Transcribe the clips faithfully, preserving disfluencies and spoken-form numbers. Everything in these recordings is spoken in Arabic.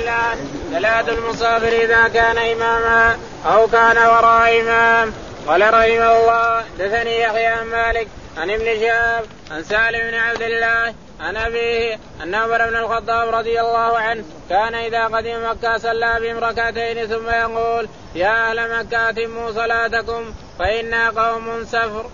الله صلاة المسافر إذا كان إماما أو كان وراء إمام. قال رحمه الله حدثني يحيى عن مالك عن ابن شهاب عن سالم بن عبد الله عن أبيه أن عمر بن الخطاب رضي الله عنه كان إذا قدم مكة صلى بهم ركعتين ثم يقول يا أهل مكة أتموا صلاتكم فإنا قوم سفر.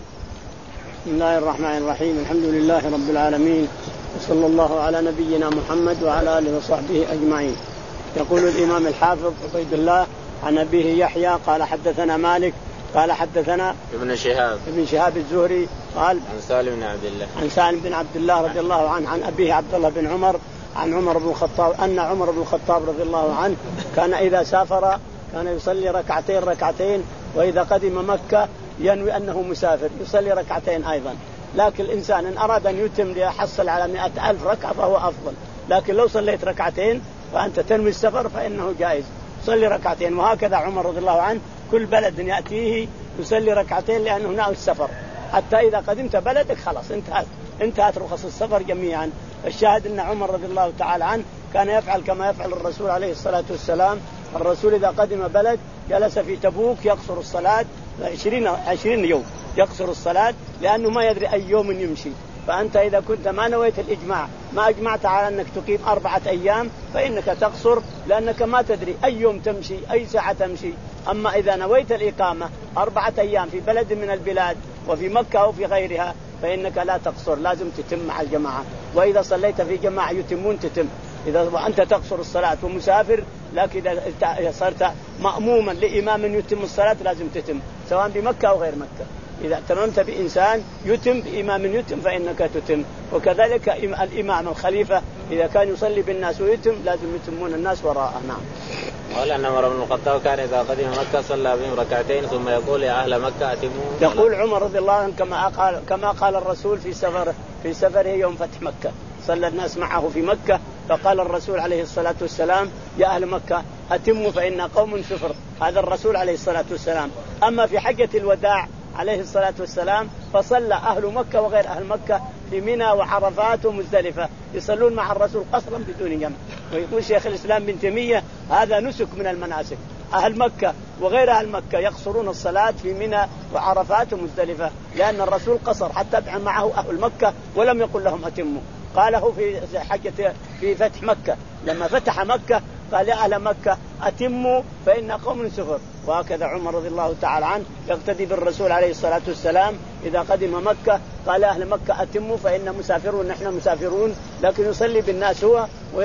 بسم الله الرحمن الرحيم. الحمد لله رب العالمين وصلى الله على نبينا محمد وعلى آله وصحبه أجمعين. يقول الإمام الحافظ عبيد الله عن أبيه يحيى قال حدثنا مالك قال حدثنا ابن شهاب ابن شهاب الزهري قال عن سالم بن عبد الله عن سالم بن عبد الله رضي الله عنه عن أبيه عبد الله بن عمر عن عمر بن الخطاب أن عمر بن الخطاب رضي الله عنه كان إذا سافر كان يصلي ركعتين ركعتين وإذا قدم مكة ينوي أنه مسافر يصلي ركعتين أيضا. لكن الإنسان إن أراد أن يتم ليحصل على مئة ألف ركعة فهو أفضل، لكن لو صليت ركعتين فأنت تنوي السفر فإنه جائز صلي ركعتين. وهكذا عمر رضي الله عنه كل بلد يأتيه يصلي ركعتين لأنه ناوي السفر، حتى إذا قدمت بلدك خلاص انتهت انتهت رخص السفر جميعا. الشاهد أن عمر رضي الله تعالى عنه كان يفعل كما يفعل الرسول عليه الصلاة والسلام. الرسول إذا قدم بلد جلس في تبوك يقصر الصلاة عشرين عشرين يوم يقصر الصلاة لأنه ما يدري أي يوم يمشي. فأنت إذا كنت ما نويت الإجماع ما أجمعت على أنك تقيم أربعة أيام فإنك تقصر لأنك ما تدري أي يوم تمشي أي ساعة تمشي. أما إذا نويت الإقامة أربعة أيام في بلد من البلاد وفي مكة أو في غيرها فإنك لا تقصر، لازم تتم مع الجماعة. وإذا صليت في جماعة يتمون تتم إذا وأنت تقصر الصلاة ومسافر. لكن إذا صرت مأموما لإمام يتم الصلاة لازم تتم سواء بمكة أو غير مكة. إذا تممت بإنسان يتم بإمام يتم فإنك تتم. وكذلك الإمام الخليفة إذا كان يصلي بالناس ويتم لازم يتمون الناس وراءه. نعم. قال أن عمر بن الخطاب كان إذا قدم مكة صلى بهم ركعتين ثم يقول يا أهل مكة أتموا. يقول عمر رضي الله عنه كما قال كما قال الرسول في سفره في سفره يوم فتح مكة صلى الناس معه في مكة فقال الرسول عليه الصلاة والسلام يا أهل مكة أتموا فإن قوم سفر. هذا الرسول عليه الصلاة والسلام. أما في حجة الوداع عليه الصلاة والسلام فصلى أهل مكة وغير أهل مكة في منى وعرفات ومزدلفة يصلون مع الرسول قصرا بدون جمع. ويقول شيخ الإسلام بن تيمية هذا نسك من المناسك. أهل مكة وغير أهل مكة يقصرون الصلاة في منى وعرفات ومزدلفة لأن الرسول قصر حتى معه أهل مكة ولم يقل لهم أتموا. قاله في حجة في فتح مكة لما فتح مكة قال يا أهل مكة أتموا فإن قوم سفر. وهكذا عمر رضي الله تعالى عنه يقتدي بالرسول عليه الصلاة والسلام إذا قدم مكة قال أهل مكة أتموا فإن مسافرون نحن مسافرون، لكن يصلي بالناس هو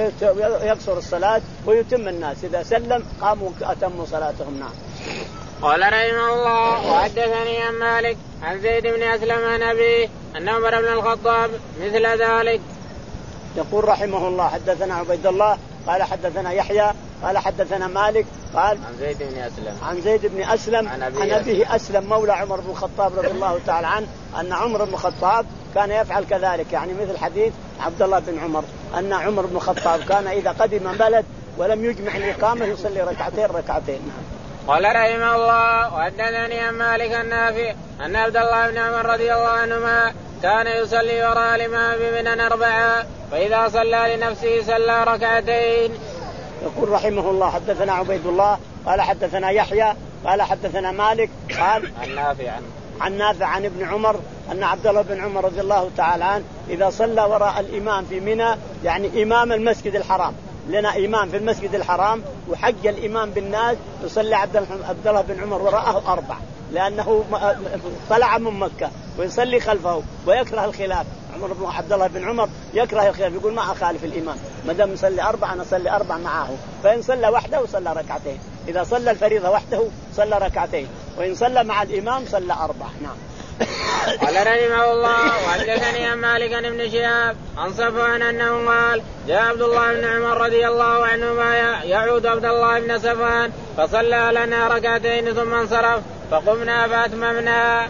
ويقصر الصلاة ويتم الناس إذا سلم قاموا أتموا صلاتهم. نعم. قال رحمه الله وحدثني عن مالك عن زيد بن أسلم عن أبيه أن عمر بن الخطاب مثل ذلك. يقول رحمه الله حدثنا عبيد الله قال حدثنا يحيى قال حدثنا مالك قال عن زيد بن أسلم عن زيد بن أسلم عن أبيه, عن أبيه أسلم مولى عمر بن الخطاب رضي الله تعالى عنه أن عمر بن الخطاب كان يفعل كذلك، يعني مثل حديث عبد الله بن عمر أن عمر بن الخطاب كان إذا قدم بلد ولم يجمع الإقامة يصلي ركعتين ركعتين. قال رحمه الله وحدثني عن مالك النافع أن عبد الله بن عمر رضي الله عنهما كان يصلي وراء الإمام بمنى أربعة فإذا صلى لنفسه صلى ركعتين. يقول رحمه الله حدثنا عبيد الله قال حدثنا يحيى قال حدثنا مالك قال عن نافع عن, عن نافع عن ابن عمر أن عبد الله بن عمر رضي الله تعالى عنه إذا صلى وراء الإمام في منى يعني إمام المسجد الحرام لنا إمام في المسجد الحرام وحج الإمام بالناس يصلي عبد الله بن عمر وراءه أربع لأنه طلع من مكة ويصلي خلفه ويكره الخلاف. عمر بن عبد الله بن عمر يكره الخلاف يقول ما أخالف الإمام ما دام يصلي أربعة أنا أصلي أربع معه. فإن صلى وحده صلى ركعتين، إذا صلى الفريضة وحده صلى ركعتين، وإن صلى مع الإمام صلى أربع. نعم. قال رحمه الله وحدثني عن مالك عن ابن شهاب عن صفوان أنه قال جاء عبد الله بن عمر رضي الله عنهما يعود عبد الله بن صفوان فصلى لنا ركعتين ثم انصرف فقمنا فأتممنا.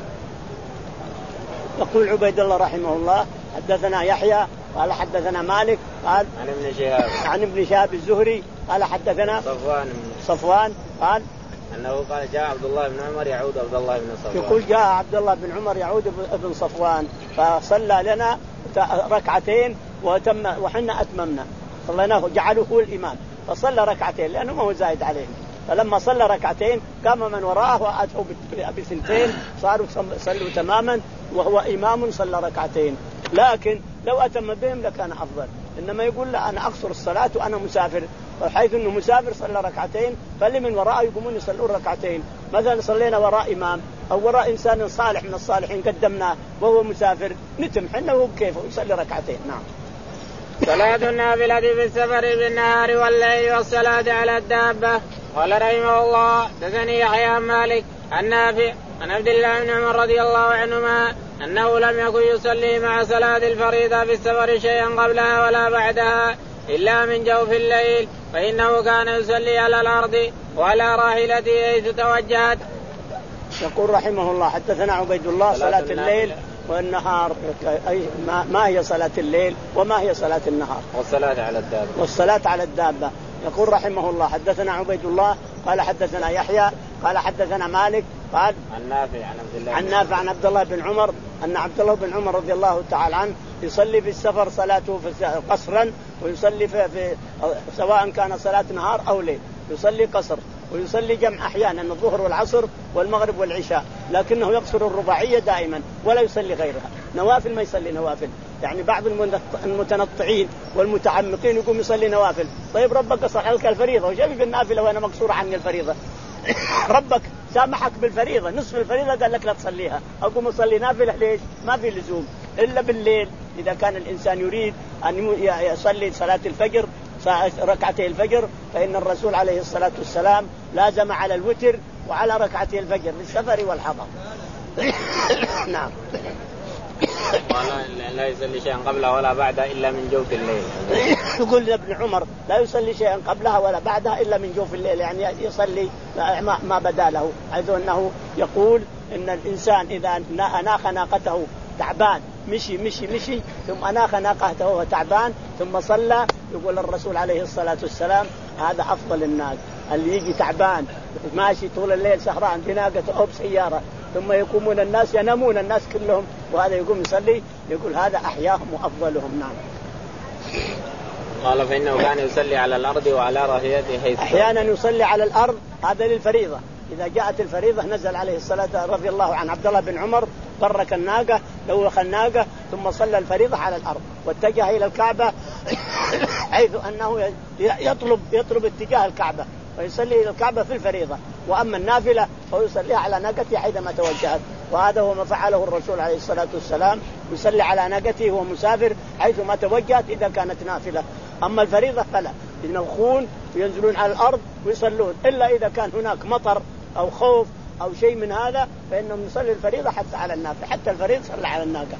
يقول عبيد الله رحمه الله حدثنا يحيى قال حدثنا مالك قال عن ابن شهاب عن ابن شهاب الزهري قال حدثنا صفوان صفوان قال أنه قال جاء عبد الله بن عمر يعود عبد الله بن صفوان. يقول جاء عبد الله بن عمر يعود ابن صفوان فصلى لنا ركعتين وتم وحنا أتممنا صليناه جعله هو الإمام فصلى ركعتين لأنه ما هو زايد عليهم. فلما صلى ركعتين قام من وراءه وأتوا بثنتين صاروا صلوا تماما وهو إمام صلى ركعتين. لكن لو أتم بهم لكان أفضل. إنما يقول لا أنا أقصر الصلاة وأنا مسافر، وحيث أنه مسافر صلى ركعتين فاللي من وراءه يقومون يصلون ركعتين. مثلا صلينا وراء إمام أو وراء إنسان صالح من الصالحين قدمناه وهو مسافر نتم حنا وهو كيفه يصلي ركعتين. نعم. صلاة النافلة في السفر بالنهار والليل والصلاة على الدابة. قال رحمه الله دثني يحيى عن مالك عن نافع عن عبد الله بن عمر رضي الله عنهما أنه لم يكن يصلي مع صلاة الفريضة في السفر شيئا قبلها ولا بعدها إلا من جوف الليل، فإنه كان يصلي على الأرض وعلى راحلته حيث توجهت. يقول رحمه الله حدثنا عبيد الله صلاة الليل والنهار. أي ما هي صلاة الليل وما هي صلاة النهار؟ والصلاة على الدابة. والصلاة على الدابة. يقول رحمه الله حدثنا عبيد الله قال حدثنا يحيى قال حدثنا مالك قال عن نافع عن عبد الله عن نافع عن عبد الله بن عمر أن عبد الله بن عمر رضي الله تعالى عنه يصلي في السفر صلاته في قصرا، ويصلي في, في سواء كان صلاة نهار أو ليل يصلي قصر، ويصلي جمع أحيانا الظهر والعصر والمغرب والعشاء، لكنه يقصر الرباعية دائما ولا يصلي غيرها. نوافل ما يصلي نوافل، يعني بعض المتنطعين والمتعمقين يقوم يصلي نوافل. طيب ربك قصر عليك الفريضة وجابي بالنافلة وأنا مقصور عني الفريضة. ربك سامحك بالفريضة نصف الفريضة قال لك لا تصليها، أقوم أصلي نافلة ليش؟ ما في لزوم إلا بالليل. إذا كان الإنسان يريد أن يصلي صلاة الفجر ركعتي الفجر فإن الرسول عليه الصلاة والسلام لازم على الوتر وعلى ركعتي الفجر للسفر والحضر. نعم. لا يصلي شيئا قبلها ولا بعدها إلا من جوف الليل. يقول ابن عمر لا يصلي شيئا قبلها ولا بعدها إلا من جوف الليل، يعني يصلي ما بدا له، حيث أنه يقول إن الإنسان إذا أناخ ناقته تعبان مشي مشي مشي ثم أناخ ناقته وهو تعبان ثم صلى، يقول الرسول عليه الصلاة والسلام هذا أفضل الناس. اللي يجي تعبان ماشي طول الليل سهران بناقته أو بسيارة ثم يقومون الناس ينامون الناس كلهم وهذا يقوم يصلي، يقول هذا أحياهم وأفضلهم. نعم. قال فإنه كان يصلي على الأرض وعلى راحلته حيث أحيانا يصلي على الأرض، هذا للفريضة. إذا جاءت الفريضة نزل عليه الصلاة رضي الله عن عبد الله بن عمر برك الناقة دوخ الناقة ثم صلى الفريضة على الأرض واتجه إلى الكعبة حيث أنه يطلب يطلب اتجاه الكعبة ويصلي إلى الكعبة في الفريضة. وأما النافلة فيصليها على ناقته حيثما توجهت، وهذا هو ما فعله الرسول عليه الصلاة والسلام، يصلي على ناقته وهو مسافر حيثما توجهت إذا كانت نافلة. أما الفريضة فلا، ينوخون وينزلون على الأرض ويصلون، إلا إذا كان هناك مطر أو خوف أو شيء من هذا فإنهم يصلي الفريضة حتى على النافلة، حتى الفريضة صلى على الناقة.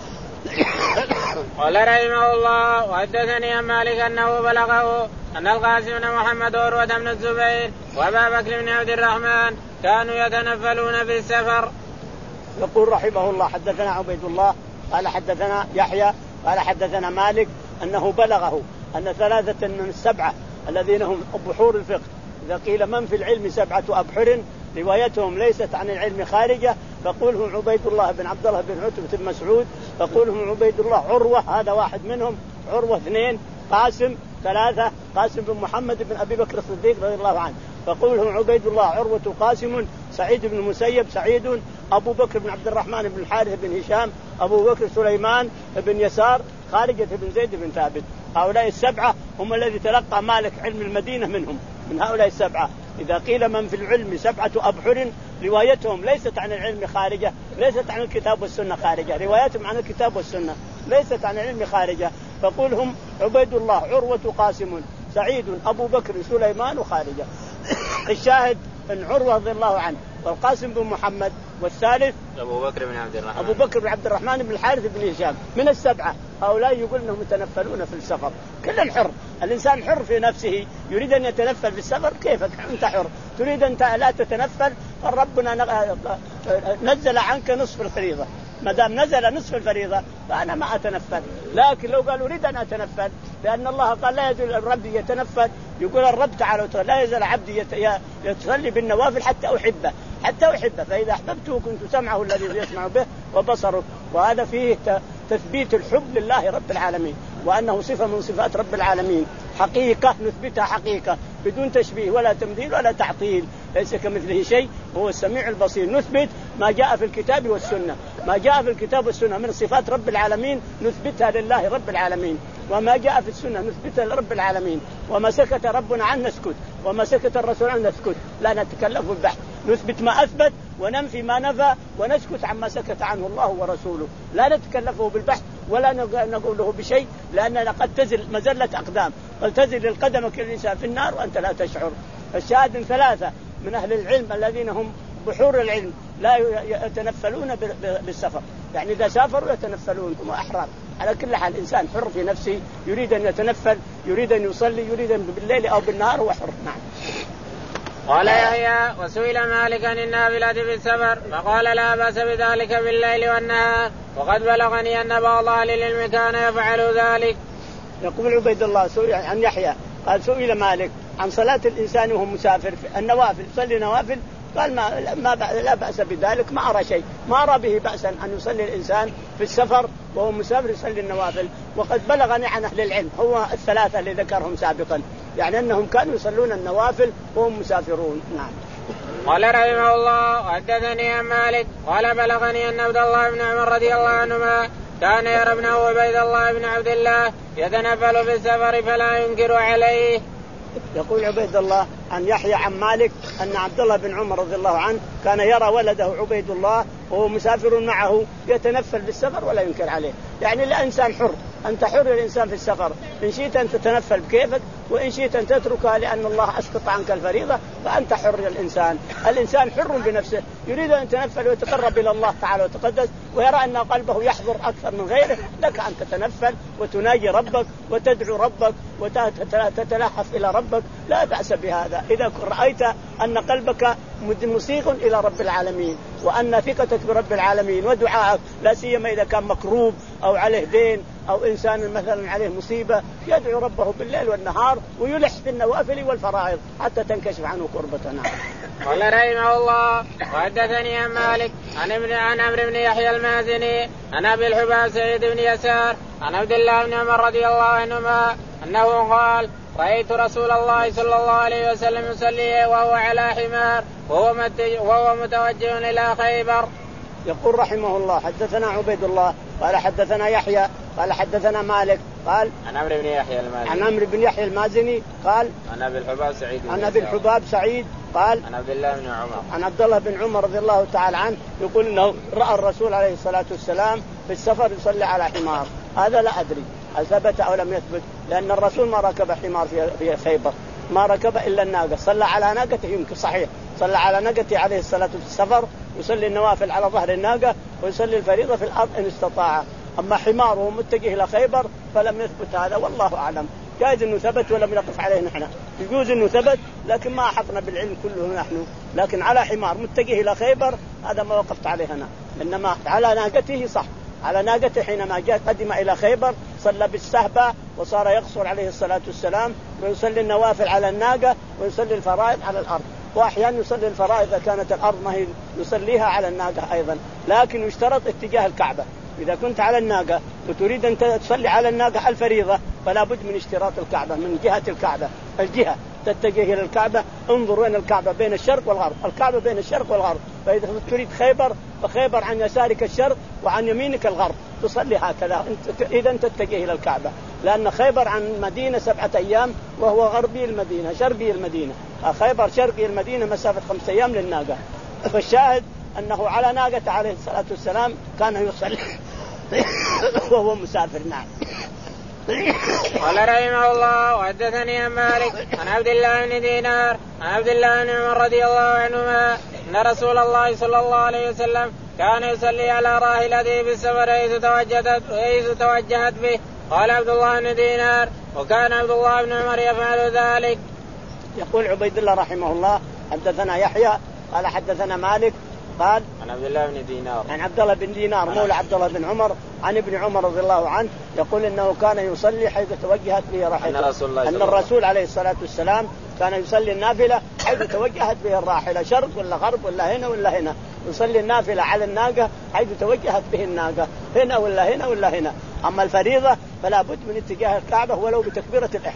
قال رحمه الله وحدثني عن مالك أنه بلغه أن القاسم بن محمد وعروة بن الزبير وأبا بكر بن عبد الرحمن كانوا يتنفلون في السفر. يقول رحمه الله حدثنا عبيد الله قال حدثنا يحيى قال حدثنا مالك أنه بلغه أن ثلاثة من السبعة الذين هم بحور الفقه، إذا قيل من في العلم سبعة أبحر روايتهم ليست عن العلم خارجة، فقولهم عبيد الله بن عبد الله بن عتبة بن مسعود، فقولهم عبيد الله عروة هذا واحد منهم، عروة اثنين، قاسم ثلاثة، قاسم بن محمد بن أبي بكر الصديق رضي الله عنه، فقولهم عبيد الله عروة قاسم، سعيد بن المسيب سعيد، أبو بكر بن عبد الرحمن بن الحارث بن هشام، أبو بكر سليمان بن يسار، خارجة بن زيد بن ثابت. هؤلاء السبعة هم الذي تلقى مالك علم المدينة منهم، من هؤلاء السبعة. إذا قيل من في العلم سبعة أبحر روايتهم ليست عن العلم خارجة، ليست عن الكتاب والسنة خارجة، روايتهم عن الكتاب والسنة ليست عن العلم خارجة، فقولهم عبيد الله عروة قاسم سعيد أبو بكر سليمان وخارجة. الشاهد أن عروة رضي الله عنه والقاسم بن محمد والثالث أبو بكر بن عبد الرحمن أبو بكر بن عبد الرحمن بن الحارث بن هشام من السبعة. هؤلاء يقول أنهم يتنفلون في السفر. كل حر، الإنسان حر في نفسه، يريد أن يتنفل في السفر كيفك أنت حر، تريد أن لا تتنفل فربنا نزل عنك نصف الفريضة، ما دام نزل نصف الفريضة فأنا ما أتنفل. لكن لو قال أريد أن أتنفل لأن الله قال لا يزال الرب يتنفل، يقول الرب تعالى لا يزال عبدي يتصلي بالنوافل حتى أحبه حتى أحبه فإذا أحببته كنت سمعه الذي يسمع به وبصره. وهذا فيه تثبيت الحب لله رب العالمين، وأنه صفة من صفات رب العالمين، حقيقة نثبتها حقيقة بدون تشبيه ولا تمثيل ولا تعطيل، ليس كمثله شيء وهو السميع البصير. نثبت ما جاء في الكتاب والسنة، ما جاء في الكتاب والسنة من صفات رب العالمين نثبتها لله رب العالمين، وما جاء في السنة نثبتها لرب العالمين، وما سكت ربنا عنه نسكت، وما سكت الرسول عنه نسكت، لا نتكلف بالبحث، نثبت ما أثبت وننفي ما نفى ونسكت عما سكت عنه الله ورسوله، لا نتكلفه بالبحث ولا نقوله بشيء، لأننا قد تزل مزلة أقدام، قد تزل القدمك الإنسان في النار وأنت لا تشعر. الشاهد ثلاثة من أهل العلم الذين هم بحور العلم لا يتنفلون بالسفر، يعني إذا سافروا يتنفلون هم أحرار. على كل حال الإنسان حر في نفسه، يريد أن يتنفل، يريد أن يصلي، يريد أن بالليل أو بالنهار هو حر. نعم. قال يحيى وسئل مالك عن النافلة في السفر فقال لا بأس بذلك بالليل والنهار، وقد بلغني أن بعض أهل العلم كان يفعل ذلك. يقول عبيد الله سئل عن يحيى قال سئل مالك عن صلاة الإنسان وهو مسافر النوافل، يصلي نوافل، قال ما, ما لا بأس بذلك، ما أرى شيء، ما أرى به بأسا أن يصلي الإنسان في السفر وهو مسافر يصلي النوافل. وقد بلغني عن أهل العلم هو الثلاثة اللي ذكرهم سابقا، يعني أنهم كانوا يصلون النوافل وهم مسافرون. نعم. قال رحمه الله حدثني عن مالك قال بلغني أن عبد الله بن عمر رضي الله عنهما كان يرى ابنه عبيد الله بن عبد الله يتنفل في السفر فلا ينكر عليه. يقول عبيد الله عن يحيى عن مالك أن عبد الله بن عمر رضي الله عنه كان يرى ولده عبيد الله وهو مسافر معه يتنفل في السفر ولا ينكر عليه. يعني الإنسان حر، أنت حر الإنسان في السفر، إن شئت أن تتنفل بكيفك وإن شئت أن تتركها لأن الله أسقط عنك الفريضة، فأنت حر الإنسان. الإنسان حر بنفسه، يريد أن يتنفل ويتقرب إلى الله تعالى وتقدس ويرى أن قلبه يحضر أكثر من غيره، لك أن تتنفل وتناجي ربك وتدعو ربك وتتلهف إلى ربك، لا بأس بهذا إذا رأيت أن قلبك مصيغ إلى رب العالمين وأن ثقتك برب العالمين ودعائك، لا سيما إذا كان مكروب أو عليه دين أو إنسان مثلا عليه مصيبة، يدعو ربه بالليل والنهار ويلح في النوافل والفرائض حتى تنكشف عنه قربتنا. قال رحمه الله وحدثني عن مالك عن ابن عن عمرو بن يحيى المازني عن أبي الحباب سعيد بن يسار عن عبد الله بن عمر رضي الله عنهما أنه قال رأيت رسول الله صلى الله عليه وسلم يصلي وهو على حمار وهو, وهو متوجه إلى خيبر. يقول رحمه الله حدثنا عبيد الله قال حدثنا يحيى قال حدثنا مالك قال عن عمرو بن يحيى المازني عن عمرو بن يحيى المازني قال عن أبي الحباب سعيد عن أبي الحباب سعيد قال عن عبد الله بن عمر عن عبد الله بن عمر رضي الله تعالى عنه يقول إنه رأى الرسول عليه الصلاة والسلام في السفر يصلي على حمار. هذا لا أدري هل ثبت أو لم يثبت، لأن الرسول ما ركب حمار في خيبر، ما ركب إلا الناقة، صلى على ناقته يمكن صحيح، صلى على ناقته عليه الصلاة والسلام في السفر، يصلي النوافل على ظهر الناقة ويصلي الفريضة في الأرض إن استطاع. أما حماره متجه إلى خيبر فلم يثبت هذا، والله أعلم. جائز إنه ثبت ولم نقف عليه نحن، يجوز إنه ثبت لكن ما أحطنا بالعلم كله نحن، لكن على حمار متجه إلى خيبر هذا ما وقفت عليه أنا، إنما على ناقته صح، على ناقته حينما جاء قدم إلى خيبر صلى بالسهبة وصار يقصر عليه الصلاة والسلام ويصلي النوافل على الناقة ويصلي الفرائض على الأرض، وأحيانا يصلي الفرائض إذا كانت الأرض ما هي يصليها على الناقة أيضا، لكن يشترط اتجاه الكعبة. إذا كنت على الناقة وتريد أن تصلي على الناقة الفريضة فلا بد من اشتراط الكعبة، من جهة الكعبة، الجهة تتجه إلى الكعبة، انظر وين الكعبة بين الشرق والغرب، الكعبة بين الشرق والغرب، فإذا تريد خيبر فخيبر عن يسارك الشرق وعن يمينك الغرب، تصلي هكذا إذا تتجه إلى الكعبة، لأن خيبر عن المدينة سبعة أيام وهو غربي المدينة شرقي المدينة، خيبر شرقي المدينة مسافة خمسة أيام للناقة. فالشاهد أنه على ناقة عليه الصلاة والسلام كان يصلي وهو مسافر. نعم. قال رحمه الله وحدثني عن مالك عن عبد الله بن دينار عن عبد الله بن عمر رضي الله عنهما أن رسول الله صلى الله عليه وسلم كان يصلي على راحلته في السفر حيث توجهت حيث توجهت به. قال عبد الله بن دينار وكان عبد الله بن عمر يفعل ذلك. يقول عبيد الله رحمه الله حدثنا يحيى قال حدثنا مالك قال عن عبد الله بن دينار عن عبد الله بن دينار مولى عبد الله بن عمر عن ابن عمر رضي الله عنه يقول انه كان يصلي حيث توجهت به راحلته، ان الرسول, أن الرسول عليه الصلاة والسلام كان يصلي النافلة حيث توجهت به الراحلة، شرق ولا غرب ولا هنا ولا هنا، يصلي النافلة على الناقة حيث توجهت به الناقة، هنا ولا هنا ولا هنا. أما الفريضة فلا بد من اتجاه الكعبة ولو بتكبيرة الإحرام،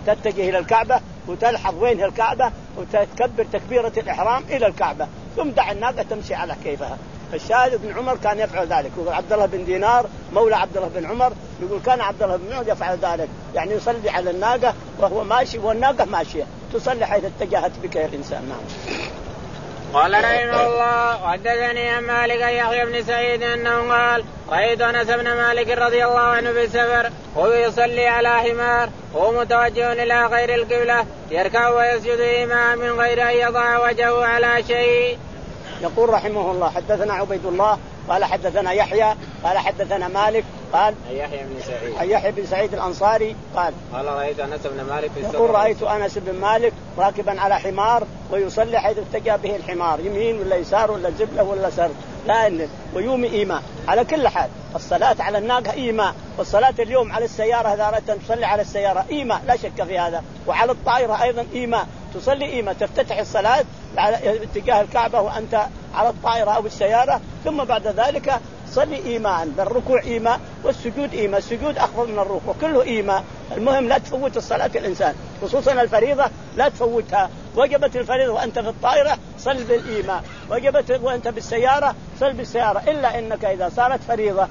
تتجه إلى الكعبة وتلحظ وين الكعبة وتكبر تكبيرة الإحرام إلى الكعبة، ثم دع الناقة تمشي على كيفها. الشاهد ابن عمر كان يفعل ذلك. يقول عبد الله بن دينار مولى عبد الله بن عمر يقول كان عبد الله بن عمر يفعل ذلك، يعني يصلي على الناقة وهو ماشي والناقة ماشية تصلي حيث اتجهت بك الإنسان. نعم. قال رحمه الله وحدثني عن مالك يحيى بن سعيد أنه قال رأيت أنس بن مالك رضي الله عنه في السفر وهو يصلي على حمار وهو متوجه إلى غير القبلة يركع ويسجد إمام من غير أن يضع وجهه على شيء. يقول رحمه الله حدثنا عبيد الله قال حدثنا يحيى قال حدثنا مالك قال يحيى بن سعيد يحيى بن سعيد الأنصاري قال قال رأيت أنس بن مالك في السفر. يقول رأيت أنس بن مالك راكبا على حمار ويصلي حيث اتجه به الحمار، يمين ولا يسار ولا زبلة ولا سر لا إن ويومي إيماء. على كل حال الصلاة على الناقة إيماء، والصلاة اليوم على السيارة إذا أردت أن تصلي على السيارة إيماء لا شك في هذا، وعلى الطائرة أيضا إيماء، تصلي إيماء تفتتح الصلاة على اتجاه الكعبة وأنت على الطائرة أو السيارة، ثم بعد ذلك صلي إيماء، بالركوع إيماء والسجود إيماء، السجود أخفض من الركوع كله إيماء. المهم لا تفوت الصلاة الإنسان خصوصا الفريضة لا تفوتها، وجبت الفريضة وأنت في الطائرة صل بالإيماء، وجبت وأنت بالسيارة صل بالسيارة، إلا إنك إذا صارت فريضة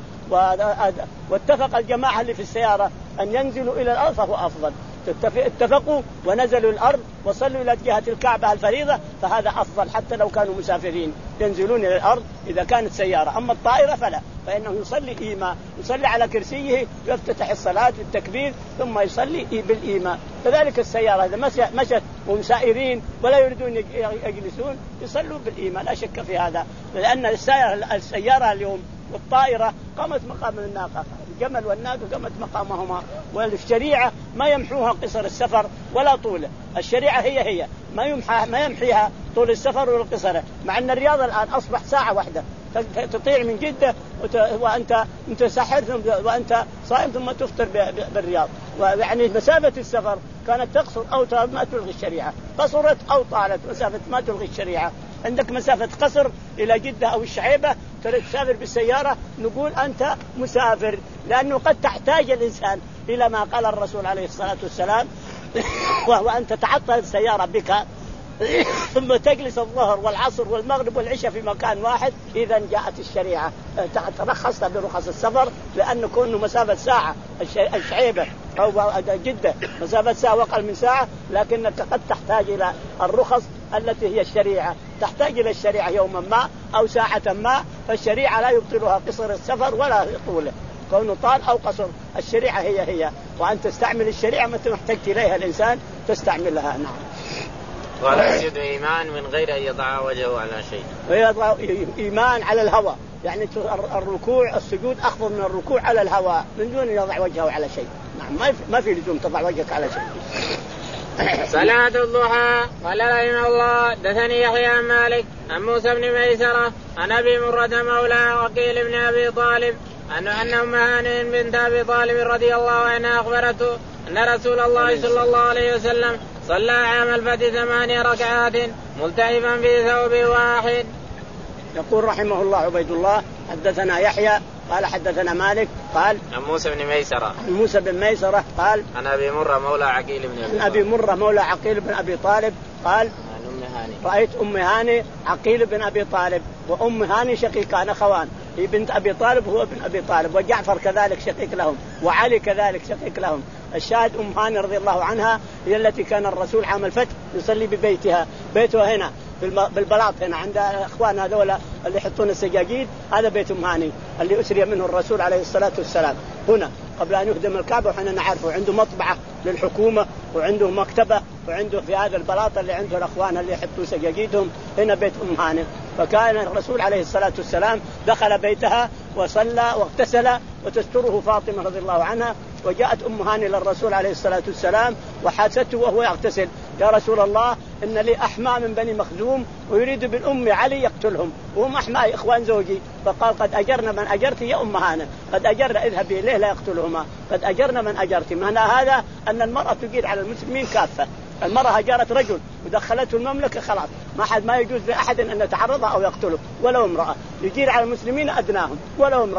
واتفق الجماعة اللي في السيارة أن ينزلوا إلى الأرض فهو أفضل، اتفقوا ونزلوا الأرض وصلوا إلى جهة الكعبة الفريضة فهذا أفضل حتى لو كانوا مسافرين ينزلون إلى الأرض إذا كانت سيارة. أما الطائرة فلا، فإنه يصلي إيماء، يصلي على كرسيه يفتتح الصلاة بالتكبير ثم يصلي بالإيماء. كذلك السيارة إذا مشت وهم سائرين ولا يريدون يجلسون يصلوا بالإيماء لا شك في هذا، لأن السيارة, السيارة اليوم والطائرة قامت مقام الناقة، الجمل والناقة قامت مقامهما، والشريعة ما يمحوها قصر السفر ولا طوله، الشريعة هي هي ما يمحى ما يمحيها طول السفر ولا قصره، مع أن الرياض الآن أصبح ساعة واحدة تطيع من جدة وأنت متسحر وأنت صائم ثم تفطر بالرياض، ويعني مسافة السفر كانت تقصر أو ما تلغي الشريعة، قصرت أو طالت مسافة ما تلغي الشريعة. عندك مسافة قصر إلى جدة أو الشعيبة تسافر بالسيارة نقول أنت مسافر، لأنه قد تحتاج الإنسان إلى ما قال الرسول عليه الصلاة والسلام وهو أن تتعطل السيارة بك ثم تجلس الظهر والعصر والمغرب والعشاء في مكان واحد، إذا جاءت الشريعة ترخصت برخص السفر، لأنه كونه مسافة ساعة الشعيبة أو جدة مسافة ساعة وأقل من ساعة، لكنك قد تحتاج إلى الرخص التي هي الشريعة، تحتاج إلى الشريعة يوما ما أو ساعة ما، فالشريعة لا يبطلها قصر السفر ولا طوله، كونه طال أو قصر الشريعة هي هي، وأن تستعمل الشريعة متى محتاج إليها الإنسان تستعملها. نعم. ولا يسجد إيمان من غير أن يضع وجهه على شيء، ويضع إيمان على الهواء، يعني الركوع السجود أخفض من الركوع على الهواء من دون يضع وجهه على شيء. نعم ما في ما في لزوم تضع وجهك على شيء. صلاة الضحى. قال رحمه الله دثني يحيى عن مالك عن موسى بن ميسرة عن أبي مرة مولى عقيل بن أبي طالب أن أن أم هانئ بنت أبي طالب رضي الله عنها أخبرته أن رسول الله صلى الله عليه وسلم صلى عام الفتح ثمانية ركعات ملتهبا في ثوب واحد. يقول رحمه الله عبيد الله حدثنا يحيى قال حدثنا مالك قال عن موسى بن ميسرة عن موسى بن ميسرة قال عن أبي مرة مولى عقيل بن أبي طالب أبي مرة مولى عقيل بن أبي طالب قال رأيت أم هاني عقيل بن أبي طالب، وأم هاني شقيقان أخوان، هي بنت أبي طالب هو ابن أبي طالب، وجعفر كذلك شقيق لهم، وعلي كذلك شقيق لهم. الشاهد أم هاني رضي الله عنها هي التي كان الرسول عام الفتح يصلي ببيتها، بيتها هنا بالبلاط هنا عند أخوان هذول اللي يحطون السجاجيد، هذا بيت أم هاني اللي أسري منه الرسول عليه الصلاة والسلام هنا قبل أن يهدم الكعبة، وحنا نعرفه عنده مطبعة للحكومة وعنده مكتبة وعنده في هذا البلاط اللي عنده الأخوان اللي يحطوا سجاجيدهم هنا بيت أم هاني. فكان الرسول عليه الصلاة والسلام دخل بيتها وصلى واغتسل وتستره فاطمة رضي الله عنها، وجاءت أم هاني للرسول عليه الصلاة والسلام وحادثته وهو يغتسل، يا رسول الله إن لي أحمى من بني مخزوم ويريد بالأم علي يقتلهم وهم أحمى إخوان زوجي، فقال قد أجرنا من أجرت يا أم هاني، قد أجرنا اذهبي إليه لا يقتلهما، قد أجرنا من أجرت. معنى هذا أن المرأة تجير على المسلمين كافة، المرأة هجرت رجل ودخلته المملكة خلاص ما حد ما يجوز لأحد أن يتعرضها أو يقتله، ولو امرأة يجير على المسلمين أدناهم ولو امرأة،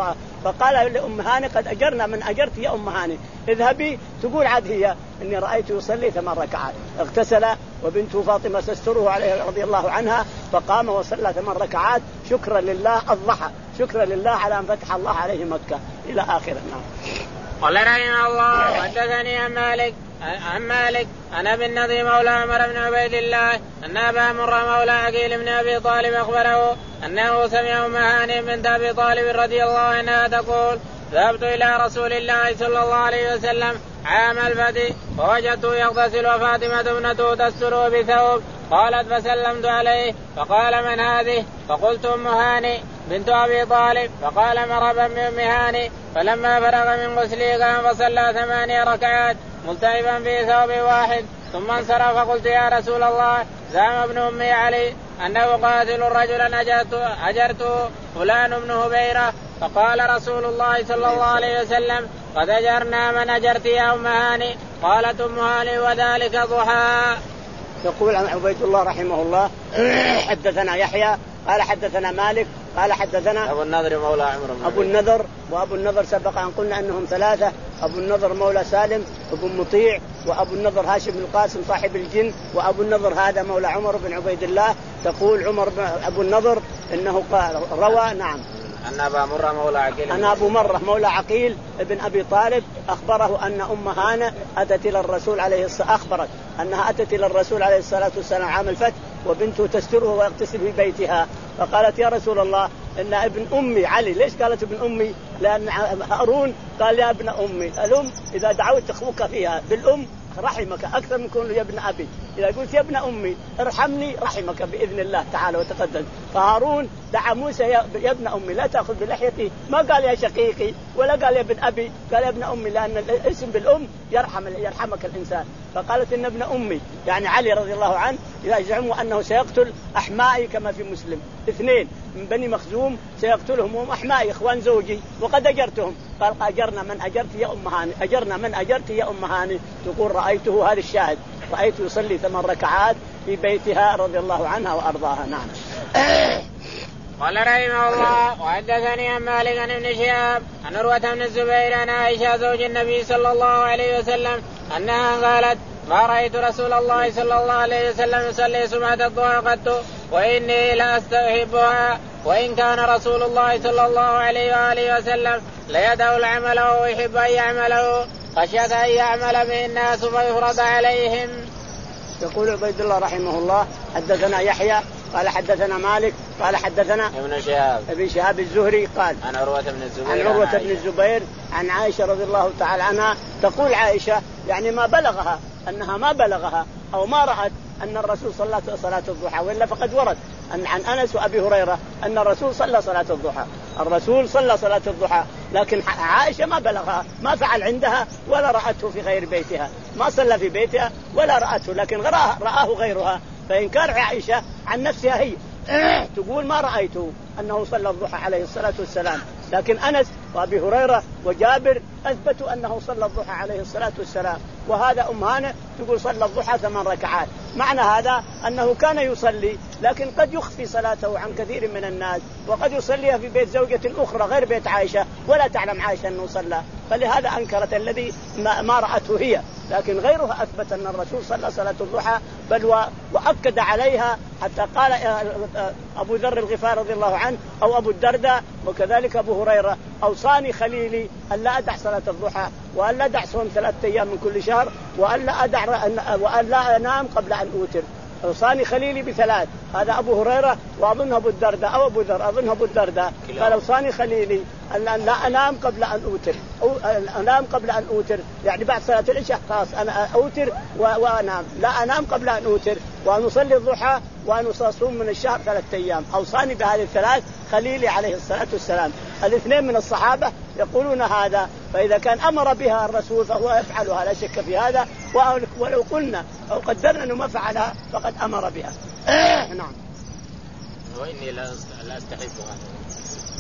فقال لأم هاني قد أجرنا من أجرت يا أم هاني، اذهبي. تقول عاد هي إني رأيت يصلي ثمان ركعات. اغتسل وبنته فاطمة تستره عليه رضي الله عنها، فقام وصلى ثمان ركعات شكرا لله الضحى، شكرا لله على أن فتح الله عليه مكة إلى آخره. نعم. قال رحمه الله حدثني عن مالك عن مالك عن ابي النضر مولى عمر بن عبيد الله ان ابا مرة مولى عقيل بن ابي طالب اخبره انه سمع ام هانئ بنت ابي طالب رضي الله عنها تقول ذهبت الى رسول الله صلى الله عليه وسلم عام الفتح فوجدته يغتسل وفاطمة ابنته تستره بثوب، قالت فسلمت عليه فقال من هذه؟ فقلت ام هانئ بنت أبي طالب، فقال مرحبا بأم هانئ. فلما فرغ من غسله قام فصلى ثمانية ركعات ملتهبا في ثوب واحد ثم انصرف. فقلت يا رسول الله زعم ابن أمي علي أنه قاتل رجلا أجرته فلان ابن هبيرة، فقال رسول الله صلى الله عليه وسلم قد أجرنا من أجرت يا أم هانئ. قالت أم هانئ وذلك ضحى. يقول عن عبيد الله رحمه الله حدثنا يحيى قال حدثنا مالك قال حدثنا أبو النضر مولى عمر أبو النضر. وأبو النضر سبق أن قلنا أنهم ثلاثة: أبو النضر مولى سالم أبو مطيع، وأبو النضر هاشم بن القاسم صاحب الجن، وأبو النضر هذا مولى عمر بن عبيد الله. تقول عمر أبو النضر إنه قال روى نعم أن أبا مرة مولى عقيل أن أبو مرة مولى عقيل ابن أبي طالب أخبره أن أم هانئ أتت إلى الرسول عليه الصلاة أخبرت أنها أتت إلى الرسول عليه الصلاة والسلام عام الفتح وبنته تستره ويغتسل في بيتها، فقالت يا رسول الله إن ابن أمي علي. ليش قالت ابن أمي؟ لأن هارون قال يا ابن أمي. الأم إذا دعوت أخوك فيها بالأم رحمك أكثر من كونه يا ابن أبي. إذا قلت يا ابن أمي ارحمني رحمك بإذن الله تعالى وتقدم. فهارون دعا موسى يا ابن أمي لا تأخذ بلحيتي، ما قال يا شقيقي ولا قال يا ابن أبي، قال يا ابن أمي، لأن الاسم بالأم يرحم يرحمك الإنسان. فقالت إن ابن أمي يعني علي رضي الله عنه يزعم أنه سيقتل أحمائي كما في مسلم، اثنين من بني مخزوم سيقتلهم هم أحمائي إخوان زوجي وقد أجرتهم. قال أجرنا من أجرت يا أم هانئ، أجرنا من أجرت يا أم هانئ. تقول رأيته هذا الشاهد، رأيته يصلي ثمان ركعات في بيتها رضي الله عنها وأرضاها. نعم. قال رحمه الله وحدثني عن مالك عن ابن شهاب عن عروة بن الزبير عن عائشة زوج النبي صلى الله عليه وسلم أنها قالت ما رأيت رسول الله صلى الله عليه وسلم يصلي سمعة الضحى قط وإني لا أستحبها، وإن كان رسول الله صلى الله عليه وآله وسلم ليدعو العمل ويحب أن يعمله خشية أن يعمل به الناس فيفرض عليهم. يقول عبيد الله رحمه الله حدثنا يحيى قال حدثنا مالك قال حدثنا ابن شهاب ابن شهاب الزهري قال عن عروة بن الزبير عن عروة بن الزبير عن عائشة رضي الله تعالى عنها. تقول عائشة يعني ما بلغها أنها ما بلغها أو ما رأت أن الرسول صلى صلاة الضحى، وإلا فقد ورد أن عن أنس وأبي هريرة أن الرسول صلى صلاة الضحى، الرسول صلى صلاة الضحى، لكن عائشة ما بلغها، ما فعل عندها ولا رأته في غير بيتها، ما صلى في بيتها ولا رأته، لكن رآه, رآه غيرها. فإنكار عائشة عن نفسها هي تقول ما رأيته أنه صلى الضحى عليه الصلاة والسلام، لكن أنس وأبي هريرة وجابر أثبتوا أنه صلى الضحى عليه الصلاة والسلام. وهذا أم هانئ تقول صلى الضحى ثمان ركعات. معنى هذا أنه كان يصلي لكن قد يخفي صلاته عن كثير من الناس، وقد يصليها في بيت زوجة أخرى غير بيت عائشة ولا تعلم عائشة أنه صلى، فلهذا أنكرت الذي ما, ما رأته هي، لكن غيرها أثبت أن الرسول صلى صلاة الضحى بل وأكد عليها، حتى قال أبو ذر الغفار رضي الله عنه أو أبو الدرداء وكذلك أبو هريرة أوصاني خليلي أن لا أدع صلاة الضحى وأن لا أدع صوم ثلاثة أيام من كل شهر وأن لا أدع وأن لا أنام قبل أن أوتر. أوصاني خليلي بثلاث، هذا أبو هريرة وأظن أبو الدرداء أو أبو ذر أظن أبو الدرداء قال أوصاني خليلي أن لا أنام قبل أن أوتر أو أنام قبل أن أوتر، يعني بعد صلاة العشاء خلاص أنا أوتر وأنام، لا أنام قبل أن أوتر، وأن أصلي الضحى وأن أصوم من الشهر ثلاثة أيام. أوصاني بهذه الثلاث خليلي عليه الصلاة والسلام. الاثنين من الصحابة يقولون هذا، فإذا كان أمر بها الرسول فهو يفعلها لا شك في هذا، ولو قلنا أو قدرنا أنه ما فعلها فقد أمر بها. نعم. وإني لا أستحبها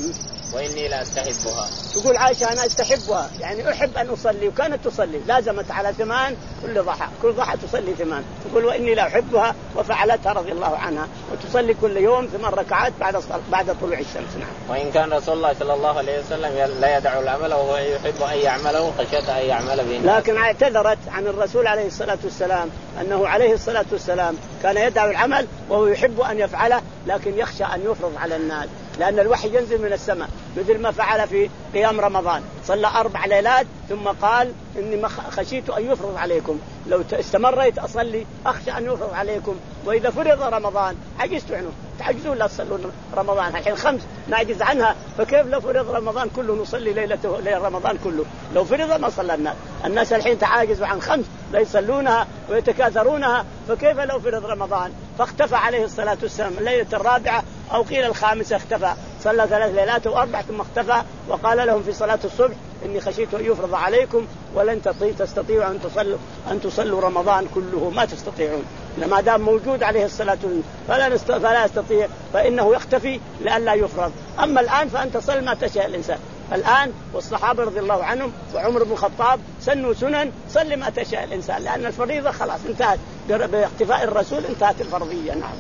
وإني لا أستحبها. تقول عائشة أنا أستحبها يعني أحب أن أصلي، وكانت تصلي لازمت على ثمان كل ضحى، كل ضحى تصلي ثمان. تقول وإني لا أحبها وفعلتها رضي الله عنها، وتصلي كل يوم ثمان ركعات بعد بعد طلوع الشمس. نعم. وإن كان رسول الله صلى الله عليه وسلم لا يدع العمل وهو يحب أن يعمله خشية أن يعمل به. لكن اعتذرت عن الرسول عليه الصلاة والسلام أنه عليه الصلاة والسلام كان يدع العمل وهو يحب أن يفعله، لكن يخشى أن يفرض على الناس، لأن الوحي ينزل من السماء مثل ما فعل في قيام رمضان، صلى أربع ليلات ثم قال إني خشيت أن يفرض عليكم، لو استمريت أصلي أخشى أن يفرض عليكم، وإذا فرض رمضان عجزت عنه، تعجزون لا تصلون رمضان، الحين خمس نعجز عنها، فكيف لو فرض رمضان كله نصلي ليلة ليلة رمضان كله؟ لو فرض ما صلى الناس، الناس الحين تعاجزوا عن خمس لا يصلونها ويتكاثرونها، فكيف لو فرض رمضان؟ فاختفى عليه الصلاة والسلام الليلة الرابعة أو قيل الخامسة، اختفى صلى ثلاث ليلات وأربع ثم اختفى، وقال لهم في صلاة الصبح إني خشيت أن يفرض عليكم ولن تستطيعوا أن تصلوا أن تصلوا رمضان كله، ما تستطيعون، لما دام موجود عليه الصلاة والسلام فلا فلا يستطيع، فإنه يختفي لئلا يفرض. أما الآن فأنت صل ما تشاء الإنسان، الآن والصحابة رضي الله عنهم وعمر بن الخطاب سنوا سنن، صل ما تشاء الإنسان، لأن الفريضة خلاص انتهت باختفاء الرسول، انتهت الفرضية. نعم.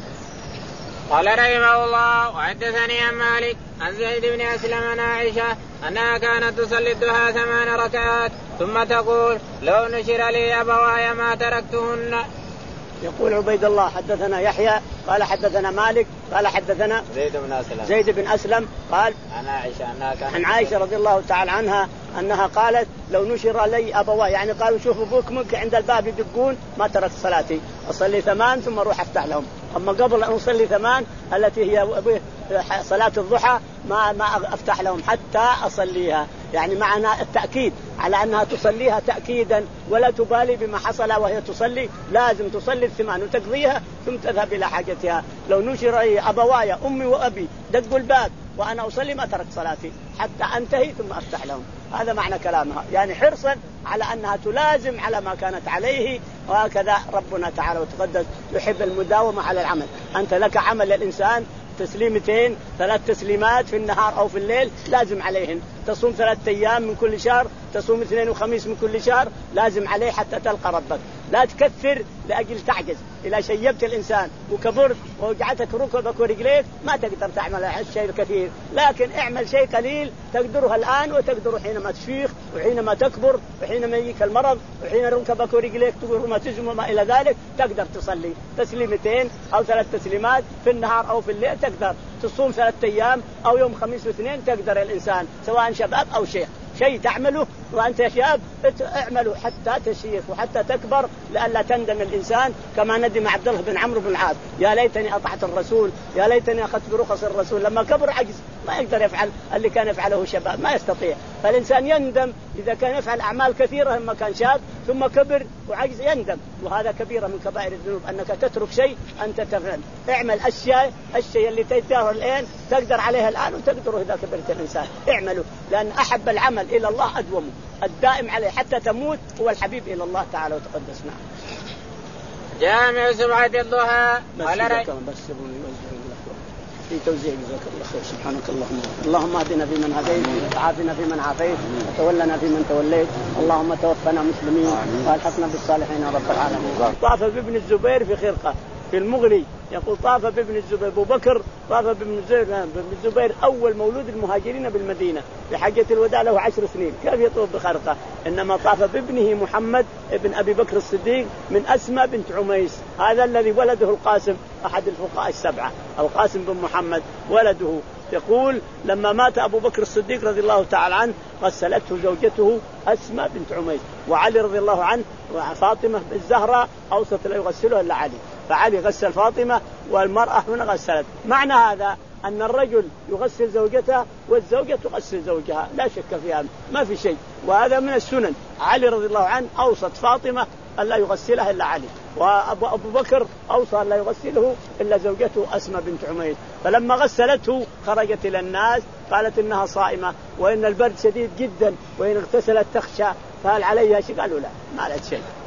قال رحمه الله وحدثني عن مالك عن زيد بن أسلم عن عائشة أنها كانت تصلي الضحى ثمان ركعات ثم تقول لو نشر لي أبواي ما تركتهن. يقول عبيد الله حدثنا يحيى قال حدثنا مالك قال حدثنا زيد بن أسلم زيد بن أسلم قال عن عائشة أنها كانت عن عائشة رضي الله تعالى عنها أنها قالت لو نشر لي أبواي، يعني قالوا شوفوا أبوك منك عند الباب يدقون ما تركت صلاتي، أصلي ثمان ثم أروح أفتح لهم، أما قبل أن أصلي ثمان التي هي صلاة الضحى ما ما أفتح لهم حتى أصليها، يعني معنى التأكيد على أنها تصليها تأكيدا ولا تبالي بما حصل وهي تصلي، لازم تصلي الثمان وتقضيها ثم تذهب إلى حاجتها. لو نشر لي أبواي أمي وأبي دقوا الباب وأنا أصلي ما تركت صلاتي حتى أنتهي ثم أفتح لهم، هذا معنى كلامها، يعني حرصا على أنها تلازم على ما كانت عليه، وهكذا ربنا تعالى وتقدس يحب المداومة على العمل. أنت لك عمل الإنسان تسليمتين ثلاث تسليمات في النهار أو في الليل لازم عليهن، تصوم ثلاثة أيام من كل شهر، تصوم اثنين وخميس من كل شهر، لازم عليه حتى تلقى ربك. لا تكثر لأجل تعجز، إذا شيبت الإنسان وكبرت ووجعتك ركبك ورجليك ما تقدر تعمل الشيء الكثير، لكن اعمل شيء قليل تقدره الآن وتقدره حينما تشيخ وحينما تكبر وحينما يجيك المرض وحين ركبك ورجليك تقول روماتيزم وما إلى ذلك، تقدر تصلي تسليمتين أو ثلاث تسليمات في النهار أو في الليل، تقدر تصوم ثلاثة أيام أو يوم خميس واثنين، تقدر الإنسان سواء شباب أو شيخ، شيء تعمله وأنت شاب اعمله حتى تشيخ وحتى تكبر لئلا تندم الإنسان كما ندم عبد الله بن عمرو بن العاص، يا ليتني أطعت الرسول يا ليتني أخذت برخص الرسول، لما كبر عجز ما يقدر يفعل اللي كان يفعله شباب، ما يستطيع. فالإنسان يندم إذا كان يفعل أعمال كثيرة لما كان شاب ثم كبر وعجز يندم، وهذا كبيرة من كبائر الذنوب أنك تترك شيء أنت تفعل. اعمل الشيء الشيء اللي تجدره الآن تقدر عليها الآن وتقدره إذا كبرت الإنسان، اعملوا، لأن أحب العمل إلى الله أدومه، الدائم عليه حتى تموت هو الحبيب إلى الله تعالى وتقدسنا. جامع سبعة الضحى بس في توزيع جزاك الله خير. سبحانك اللهم اللهم اهدنا فيمن هديت وعافنا فيمن عافيت وتولنا فيمن توليت، اللهم توفنا مسلمين والحقنا بالصالحين يا رب العالمين. طاف بابن الزبير في خرقة في المغني يقول طاف بابن الزبير، أبو بكر طاف بابن الزبير أول مولود المهاجرين بالمدينة في حجة الوداع له عشر سنين، كيف يطوف بخرقة؟ إنما طاف بابنه محمد ابن أبي بكر الصديق من أسماء بنت عميس، هذا الذي ولده القاسم أحد الفقهاء السبعة، القاسم بن محمد ولده. يقول لما مات أبو بكر الصديق رضي الله تعالى عنه غسلته زوجته أسماء بنت عميس، وعلي رضي الله عنه وفاطمة الزهراء أوسط لا يغسلها إلا علي، فعلي غسل فاطمة والمرأة هنا غسلت. معنى هذا أن الرجل يغسل زوجته والزوجة تغسل زوجها، لا شك فيها ما في شيء، وهذا من السنن. علي رضي الله عنه أوصت فاطمة ألا يغسلها إلا علي، وأبو بكر أوصى ألا يغسله إلا زوجته أسماء بنت عميس، فلما غسلته خرجت إلى الناس قالت إنها صائمة وإن البرد شديد جدا وإن اغتسلت تخشى، فهل عليها شيء؟ قالوا لا ما عليها شيء،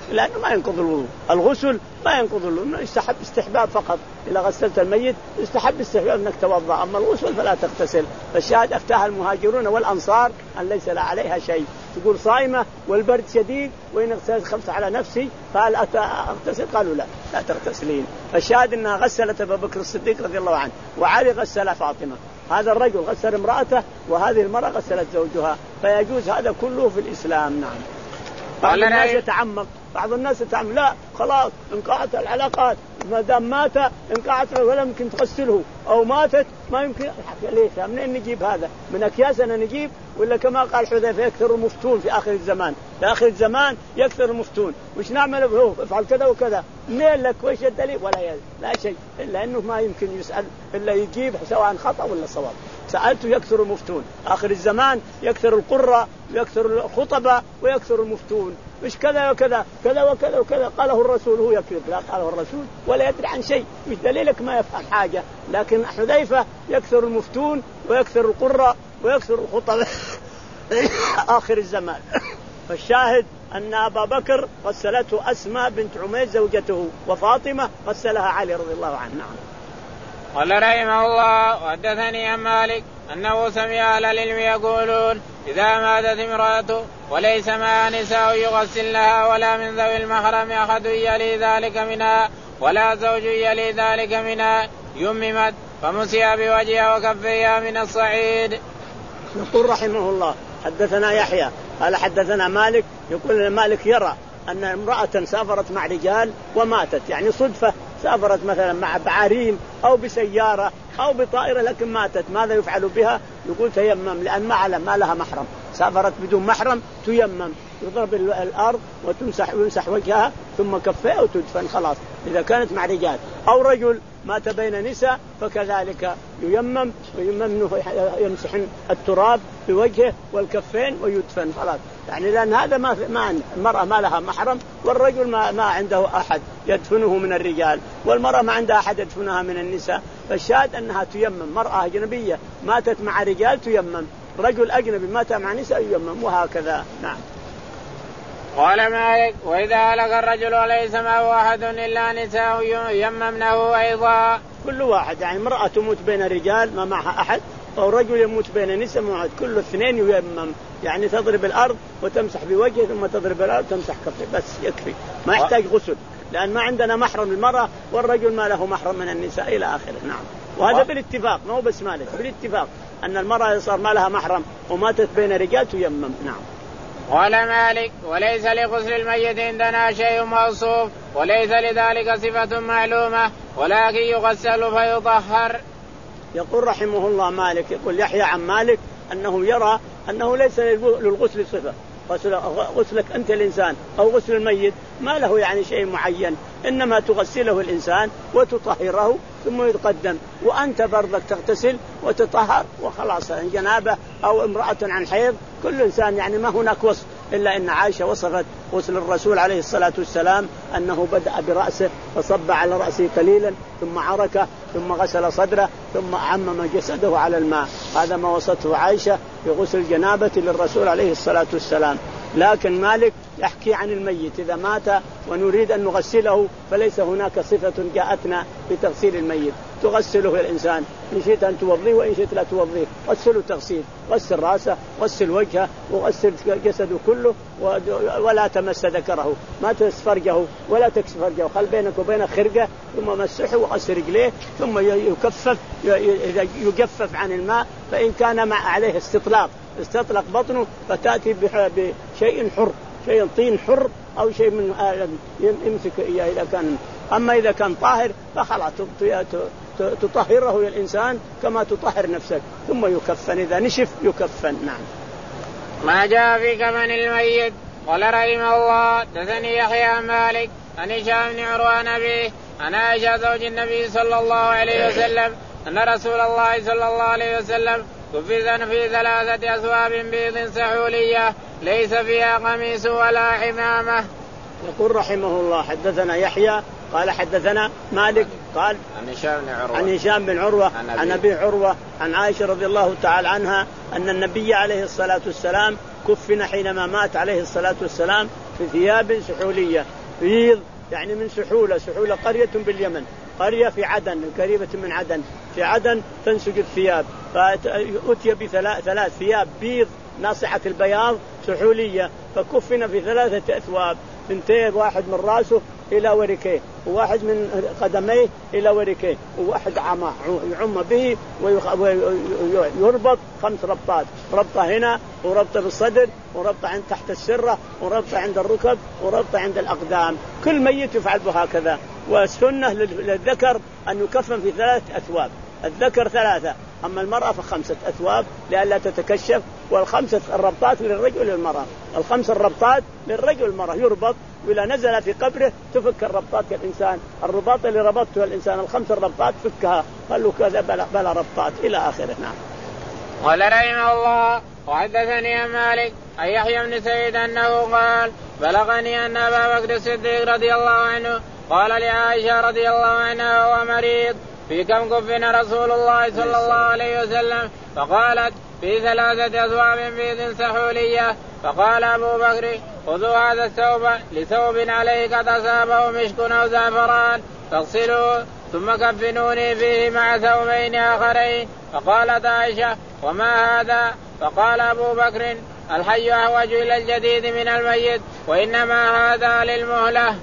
لأنه ما ينقض الوضوء. الغسل ما ينقض الوضوء، يستحب استحباب فقط. إذا غسلت الميت يستحب استحباب أنك توضأ، أما الغسل فلا تغتسل. فالشاهد أفتاها المهاجرون والأنصار أن ليس لا عليها شيء. تقول صائمة والبرد شديد وإن اغتسلت خفت على نفسي فهل أغتسل؟ قالوا لا لا تغتسلين. فالشاهد أنها غسلت أبا بكر الصديق رضي الله عنه، وعلي غسل فاطمة. هذا الرجل غسل امرأته وهذه المرأة غسلت زوجها، فيجوز هذا كله في الإسلام. نعم. بعض الناس يتعمق بعض الناس يتعمق لا خلاص انقطعت العلاقات، ما دام مات انقطعت ولا يمكن تغسله، أو ماتت ما يمكن. ليش؟ منين نجيب هذا؟ من أكياسنا نجيب؟ ولا كما قال حذيفة يكثر المفتون في آخر الزمان، في آخر الزمان يكثر المفتون. وش نعمل به؟ افعل كذا وكذا. منين لك؟ وش الدليل؟ ولا يد. لا شيء، إلا أنه ما يمكن يسأل إلا يجيب سواء خطأ ولا صواب. سألته يكثر المفتون، آخر الزمان يكثر القرة ويكثر الخطبة ويكثر المفتون. مش كذا وكذا كذا وكذا وكذا قاله الرسول هو يكذب؟ لا قاله الرسول ولا يدري عن شيء. مش دليلك ما يفهم حاجة. لكن حذيفة يكثر المفتون ويكثر القرة ويكثر الخطبة آخر الزمان. فالشاهد أن أبا بكر غسلته أسماء بنت عميس زوجته، وفاطمة غسلها علي رضي الله عنه. نعم. قال رحمه الله وحدثني عن مالك أنه سمع أهل العلم يقولون إذا ماتت امرأة وليس معها نساء يغسل لها ولا من ذوي المحرم أحد يلي ذلك منها ولا زوج يلي ذلك منها يممت فمسح بوجهها وكفيها من الصعيد. يقول رحمه الله حدثنا يحيى قال حدثنا مالك، يقول مالك يرى أن امرأة سافرت مع رجال وماتت، يعني صدفة سافرت مثلا مع بعارين أو بسيارة أو بطائرة لكن ماتت، ماذا يفعل بها؟ يقول تيمم، لأن ما ما لها محرم، سافرت بدون محرم تيمم، يضرب الأرض وتمسح ويمسح وجهها ثم كفها وتدفن خلاص إذا كانت مع رجال. أو رجل مات بين نساء فكذلك ييمم ويمم يمسح التراب بوجهه والكفين ويدفن خلاص، يعني لأن هذا ما ما المرأة ما لها محرم، والرجل ما ما عنده أحد يدفنه من الرجال، والمرأة ما عندها أحد يدفنها من النساء. فالشاهد أنها تيمم، مرأة أجنبية ماتت مع رجال تيمم، رجل أجنبي مات مع نساء ييمم، وهكذا. نعم. قال مالك وإذا هلك الرجل وليس معه أحد إلا نساء يممنه أيضا. كل واحد، يعني امرأة تموت بين الرجال ما معها أحد، أو رجل يموت بين نساء معه، كل اثنين ييمم، يعني تضرب الأرض وتمسح بوجهه ثم تضرب الأرض تمسح كفه بس يكفي، ما يحتاج غسل، لأن ما عندنا محرم المرأة والرجل ما له محرم من النساء إلى آخره. نعم. وهذا بالاتفاق، ما هو بس مالك، بالاتفاق أن المرأة صار ما لها محرم وماتت بين رجال تيمم. نعم. قال مالك وليس لغسل الميت عندنا شيء موصوف وليس لذلك صفة معلومة ولكن يغسل فيطهر. يقول رحمه الله مالك، يقول يحيى عن مالك أنه يرى أنه ليس للغسل صفة، غسلك أنت الإنسان أو غسل الميت ما له يعني شيء معين، إنما تغسله الإنسان وتطهره ثم يتقدم، وأنت برضك تغتسل وتطهر وخلاص. إن جنابه أو امرأة عن حيض كل إنسان، يعني ما هناك وصف، إلا إن عائشة وصفت غسل الرسول عليه الصلاة والسلام أنه بدأ برأسه فصب على رأسه قليلا ثم عركه ثم غسل صدره ثم عمم جسده على الماء، هذا ما وصفته عائشة بغسل الجنابة للرسول عليه الصلاة والسلام. لكن مالك يحكي عن الميت إذا مات ونريد أن نغسله فليس هناك صفة جاءتنا بتغسيل الميت، تغسله الإنسان إن شئت أن توضيه وإن شئت لا توضيه، غسله تغسيل، غسل رأسه غسل وجهه وغسل جسده كله، ولا تمس ذكره، ما تمس فرجه ولا تكسر فرجه، خل بينك وبين خرقه ثم مسحه وغسل رجليه ثم يكفف يجفف عن الماء، فإن كان مع عليه استطلاق استطلق بطنه فتأتي بشيء حر، شيء طين حر أو شيء من يمسك إياه إذا كان. أما إذا كان طاهر فخلاص تطهره الإنسان كما تطهر نفسك ثم يكفن، إذا نشف يكفن. نعم. ما جاء في كفن الميت. قال رحمه الله دثني يحيى عن مالك عن هشام بن عروة عن أبيه عن عائشة زوج النبي صلى الله عليه وسلم أن رسول الله صلى الله عليه وسلم كفن في ثلاثة أثواب بيض سحولية ليس فيها قميص ولا عمامة. يقول رحمه الله حدثنا يحيى قال حدثنا مالك قال عن هشام بن عروة عن هشام بن عروة عن أبي عروة عن عائشة رضي الله تعالى عنها أن النبي عليه الصلاة والسلام كفن حينما مات عليه الصلاة والسلام في ثياب سحولية بيض يعني من سحولة. سحولة قرية باليمن، قرية في عدن قريبة من عدن، في عدن تنسج الثياب، فأتي بثلاث ثياب بيض ناصعة البياض سحولية، فكفن في ثلاثة أثواب، ثنتين، واحد من رأسه إلى وركيه، وواحد من قدميه إلى وركيه، وواحد عمى يعم به ويربط خمس ربطات، ربطة هنا وربطة بالصدر وربطة عند تحت السرة وربطة عند الركب وربطة عند الأقدام. كل ميت يفعل بهكذا. والسنة للذكر أن يكفن في ثلاثة أثواب، الذكر ثلاثة أما المرأة فخمسة أثواب لئلا تتكشف، والخمسة الربطات للرجل والمرأة، الخمس الربطات للرجل والمرأة يربط، وإذا نزل في قبره تفك الربطات كالإنسان، الرباط اللي ربطته الإنسان الخمس الربطات فكها، قالوا كذا بلا, بلا ربطات إلى آخره. نعم. قال رحمه الله وحدثني عن مالك عن يحيى بن سعيد أنه قال بلغني أن أبا بكر الصديق رضي الله عنه قال لعائشة رضي الله عنها وهو مريض في كم كفن رسول الله صلى الله عليه وسلم؟ فقالت في ثلاثة أثواب بيض سحولية. فقال أبو بكر خذوا هذا الثوب لثوب عليه قد أصابه مشك أو زعفران فاغسلوه ثم كفنوني فيه مع ثوبين آخرين. فقالت عائشة وما هذا؟ فقال أبو بكر الحي أحوج إلى الجديد من الميت وإنما هذا للمهلة.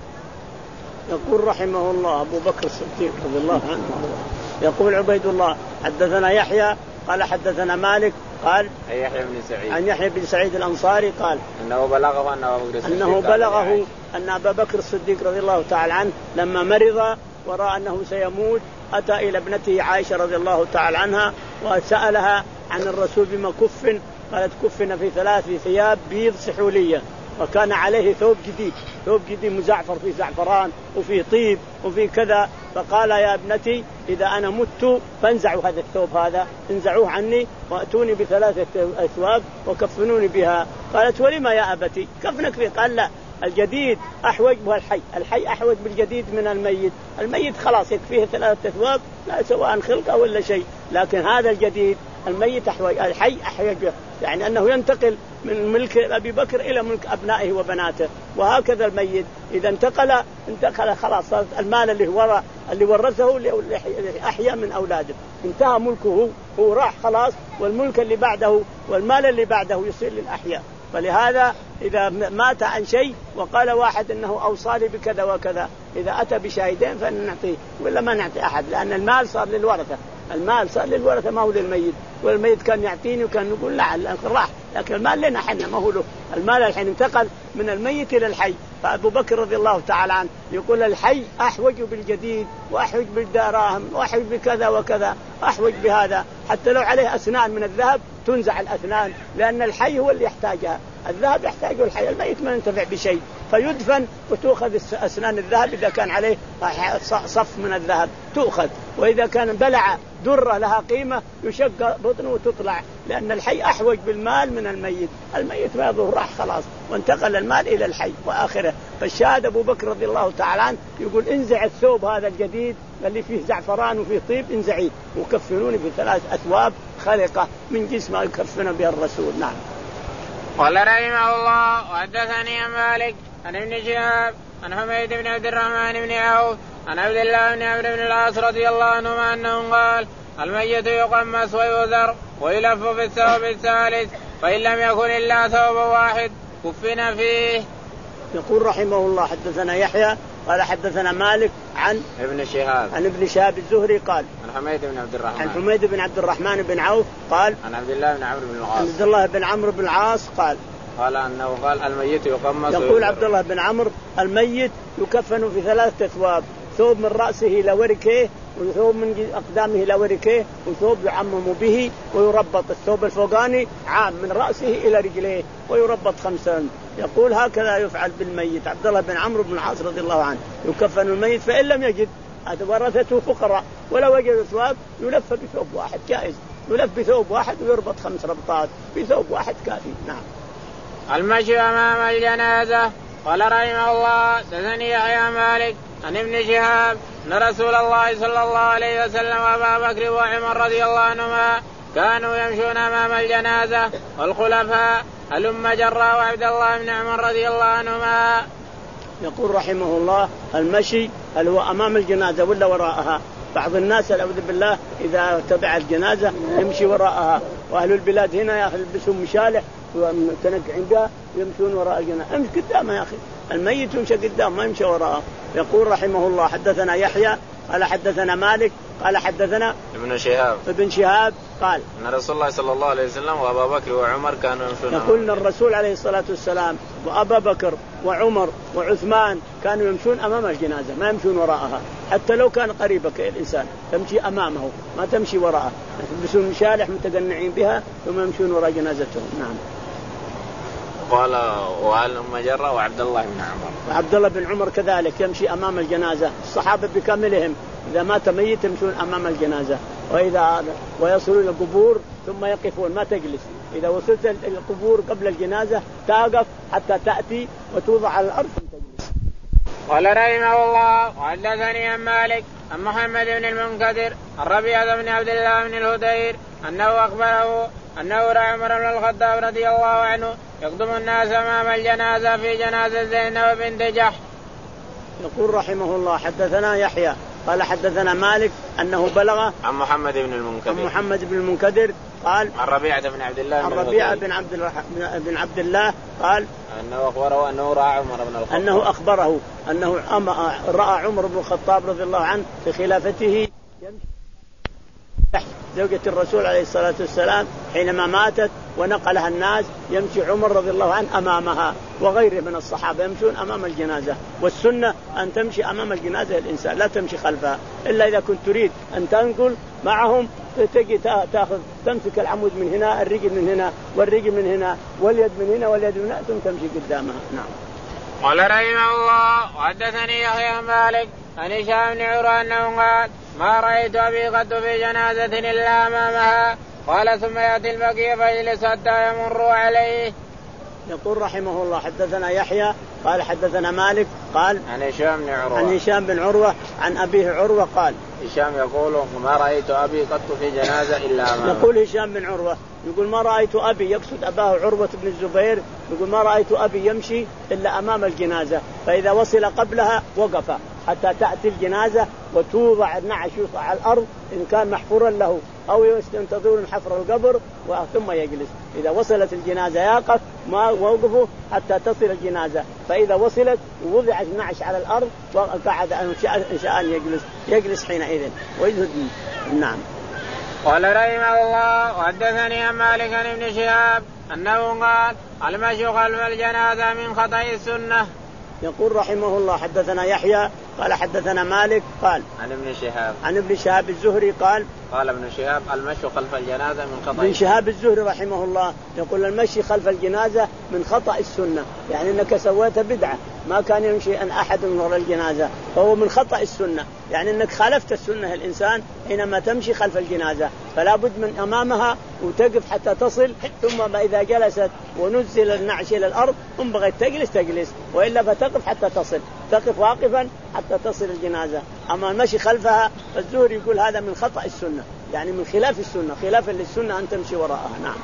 يقول رحمه الله أبو بكر الصديق رضي الله عنه يقول عبيد الله حدثنا يحيى قال حدثنا مالك قال يحيى بن سعيد عن يحيى بن سعيد الأنصاري قال أنه بلغه أن أبو بكر أنه بلغه أن أبا بكر الصديق رضي الله تعالى عنه لما مرض ورأى أنه سيموت أتى إلى ابنته عائشة رضي الله تعالى عنها وسألها عن الرسول بما كفن، قالت كفن في ثلاث ثياب بيض سحولية، وكان عليه ثوب جديد، ثوب جديد مزعفر فيه زعفران وفيه طيب وفيه كذا. فقال يا ابنتي إذا أنا مت فانزعوا هذا الثوب هذا، انزعوه عني وأتوني بثلاثة أثواب وكفنوني بها. قالت ولما يا أبتي كفنك فيه؟ قال لا الجديد أحوج به الحي، الحي أحوج بالجديد من الميت، الميت خلاص يكفيه ثلاثة أثواب لا سواء خلقه ولا شيء، لكن هذا الجديد الميت أحوج، الحي أحوج به، يعني أنه ينتقل من ملك أبي بكر إلى ملك أبنائه وبناته. وهكذا الميت إذا انتقل انتقل خلاص المال اللي هو اللي ورثه أحيا من أولاده انتهى ملكه، هو راح خلاص، والملك اللي بعده والمال اللي بعده يصير للأحياء. فلهذا إذا مات عن شيء وقال واحد أنه أوصالي بكذا وكذا، إذا أتى بشاهدين فنعطيه ولا ما نعطي أحد، لأن المال صار للورثة، المال صار للورثة ما هو للميت، والميت كان يعطيني وكان يقول لا راح، لكن المال لنا حنا ما هو له، المال الحين انتقل من الميت إلى الحي. فأبو بكر رضي الله تعالى عنه يقول الحي أحوج بالجديد وأحوج بالدراهم وأحوج بكذا وكذا، أحوج بهذا، حتى لو عليه أسنان من الذهب تنزع الأسنان، لأن الحي هو اللي يحتاجها، الذهب يحتاجه الحي، الميت ما ينتفع بشيء، فيدفن وتأخذ أسنان الذهب إذا كان عليه صف من الذهب تأخذ، وإذا كان بلع درة لها قيمة يشق بطنه وتطلع، لأن الحي أحوج بالمال من الميت، الميت ما يظهر راح خلاص وانتقل المال إلى الحي وآخره. فالشاهد أبو بكر رضي الله تعالى عنه يقول انزع الثوب هذا الجديد اللي فيه زعفران وفيه طيب انزعيه وكفنوني بثلاث أثواب خلقة من جسم يكفن بها الرسول. نعم. قال رحمه الله وحدثني عن مالك عن ابن شهاب عن حميد بن عبد الرحمن بن عوف عن عبد الله بن عمرو بن العاص رضي الله عنهما أنه قال الميت يقمص ويؤذر ويلف في الثوب الثالث فإن لم يكن إلا ثوب واحد كفن فيه. يقول رحمه الله حدثنا يحيى قال حدثنا مالك عن ابن شهاب عن ابن شهاب الزهري قال عن حميد بن عبد الرحمن عن حميد بن عبد الرحمن بن عوف قال عن عبد الله بن عمرو بن العاص عن عبد الله بن عمرو بن العاص قال قال أنه قال الميت يقمص. يقول عبد الله بن عمرو الميت يكفن في ثلاثة أثواب، ثوب من رأسه إلى وركيه، وثوب من أقدامه إلى وركيه، وثوب يعمم به ويربط، الثوب الفوقاني عام من رأسه إلى رجليه ويربط خمسا. يقول هكذا يفعل بالميت. عبد الله بن عمرو بن العاص رضي الله عنه يكفن الميت فإن لم يجد ورثته فقراء ولو وجد ثواب يلف بثوب واحد جائز، يلف بثوب واحد ويربط خمس ربطات بثوب واحد كافي. نعم. المشي أمام الجنازة. قال رحمه الله دثني يحيى مالك عن ابن شهاب أن رسول الله صلى الله عليه وسلم وأبا بكر وعمر رضي الله عنهما كانوا يمشون أمام الجنازة والخلفاء الأم جرى وعبد الله بن عمر رضي الله عنهما. يقول رحمه الله المشي هل هو أمام الجنازة ولا وراءها؟ بعض الناس أعوذ بالله إذا تبع الجنازة يمشي وراءها، وأهل البلاد هنا يلبسون مشالح وتنقعين بها يمشون وراء الجنازة. امشي قدامه يا أخي، الميت يمشي قدام ما يمشي وراءه. يقول رحمه الله حدثنا يحيى قال حدثنا مالك قال حدثنا ابن شهاب ابن شهاب قال ان رسول الله صلى الله عليه وسلم وابا بكر وعمر كانوا يمشون. يقول الرسول عليه الصلاة والسلام وابا بكر وعمر وعثمان كانوا يمشون امام الجنازة ما يمشون وراءها، حتى لو كان قريبك الانسان تمشي امامه ما تمشي وراءه، يلبسون مشالح متقنعين بها ثم يمشون وراء جنازتهم. نعم. قال وعن ام جرة وعبد الله بن عمر وعبد الله بن عمر كذلك يمشي امام الجنازة، الصحابة بكاملهم إذا مات ميت يمشون أمام الجنازة، وإذا ويصلون إلى القبور ثم يقفون ما تجلس، إذا وصلت إلى القبور قبل الجنازة تقف حتى تأتي وتوضع على الأرض تجلس. قال رحمه الله وحدثني عن مالك عن محمد بن المنكدر عن ربيعة بن عبد الله بن الهدير أنه أخبره أنه رأى عمر بن الخطاب رضي الله عنه يقدم الناس أمام الجنازة في جنازة زينب بنت جحش. يقول رحمه الله حدثنا يحيى قال حدثنا مالك أنه بلغ عن محمد بن المنكدر عن محمد بن المنكدر قال عن ربيعة بن عبد الله عن ربيعة بن عبد الله بن عبد الله قال أنه أخبره أنه رأى عمر بن الخطاب أنه أخبره أنه رأى عمر بن الخطاب رضي الله عنه في خلافته يمشي زوجة الرسول عليه الصلاة والسلام حينما ماتت ونقلها الناس يمشي عمر رضي الله عنه أمامها وغيره من الصحابة يمشون أمام الجنازة. والسنة أن تمشي أمام الجنازة الإنسان لا تمشي خلفها إلا إذا كنت تريد أن تنقل معهم تجي تأخذ تمسك العمود من هنا الرجل من هنا والرجل من هنا واليد من هنا واليد من هنا ثم تمشي قدامها. نعم. قال رحمه الله وحدثني يحيى مالك عن هشام بن عروة أنه قال ما رأيت أبي قد في جنازة إلا أمامها قال ثم يأتي البقيع فيجلس حتى يمر عليه. يقول رحمه الله حدثنا يحيى قال حدثنا مالك قال عن هشام بن عروة عن هشام بن عروة عن أبيه عروة قال هشام يقول ما رأيت أبي قط في جنازة إلا أمامه. يقول هشام بن عروة يقول ما رأيت أبي يقصد أباه عروة بن الزبير يقول ما رأيت أبي يمشي إلا أمام الجنازة، فإذا وصل قبلها وقف حتى تأتي الجنازة وتوضع النعش على الأرض إن كان محفورا له أو ينتظرون حفر القبر ثم يجلس. إذا وصلت الجنازة يقف ما وقفوا حتى تصل الجنازة، فإذا وصلت ووضع النعش على الأرض وقعد إن شاء أن يجلس يجلس حينئذ ويزهد. نعم. قال رحمه الله وحدثني عن مالك عن ابن شهاب أنه قال المشي خلف الجنازة من خطأ السنة. يقول رحمه الله حدثنا يحيى قال حدثنا مالك قال عن ابن شهاب عن ابن شهاب الزهري قال قال ابن شهاب المشي خلف الجنازة من خطأ. ابن شهاب الزهري رحمه الله يقول المشي خلف الجنازة من خطأ السنة، يعني أنك سويت بدعة ما كان يمشي أن أحد من وراء الجنازة فهو من خطأ السنة، يعني أنك خالفت السنة الإنسان حينما تمشي خلف الجنازة فلا بد من أمامها وتقف حتى تصل، ثم إذا جلست ونزل النعش إلى الأرض ثم بغيت تجلس تجلس وإلا فتقف حتى تصل، تقف واقفا حتى تصل الجنازة. أما المشي خلفها فالزهري يقول هذا من خطأ السنة، يعني من خلاف السنة خلافا للسنة أن تمشي وراءها. نعم.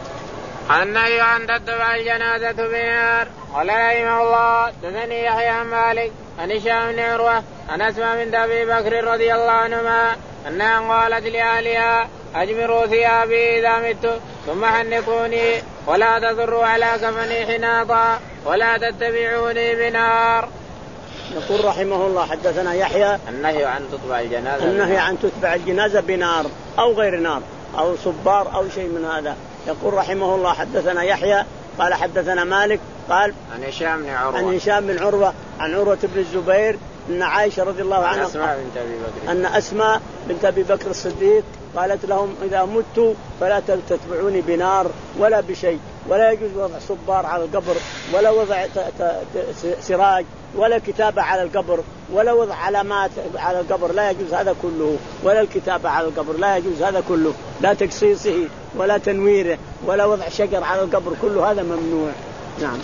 النهي أن تتبع الجنازة بنار. قال رحمه الله دثني يحيى عن مالك عن هشام بن عروة عن أسماء بنت أبي بكر رضي الله عنهما أنها قالت لأهلها أجمروا ثيابي إذا مت ثم حنقوني ولا تضروا على كفني حناطا ولا تتبعوني بنار. يقول رحمه الله حدثنا يحيى النهي عن تتبع الجنازة النهي عن تتبع الجنازة بنار أو غير نار أو صبار أو شيء من هذا. يقول رحمه الله حدثنا يحيى قال حدثنا مالك قال عن هشام بن عروة عن هشام بن عروة عن عروة بن الزبير أن عائشة رضي الله عنها أسماء بنت أبي بكر أن أسماء بنت أبي بكر الصديق قالت لهم إذا مت فلا تتبعوني بنار ولا بشيء، ولا يجوز وضع صبار على القبر ولا وضع سراج ولا كتابة على القبر ولا وضع علامات على القبر، لا يجوز هذا كله، ولا الكتابة على القبر لا يجوز هذا كله، لا تقصيصه ولا تنويره ولا وضع شجر على القبر، كله هذا ممنوع. نعم.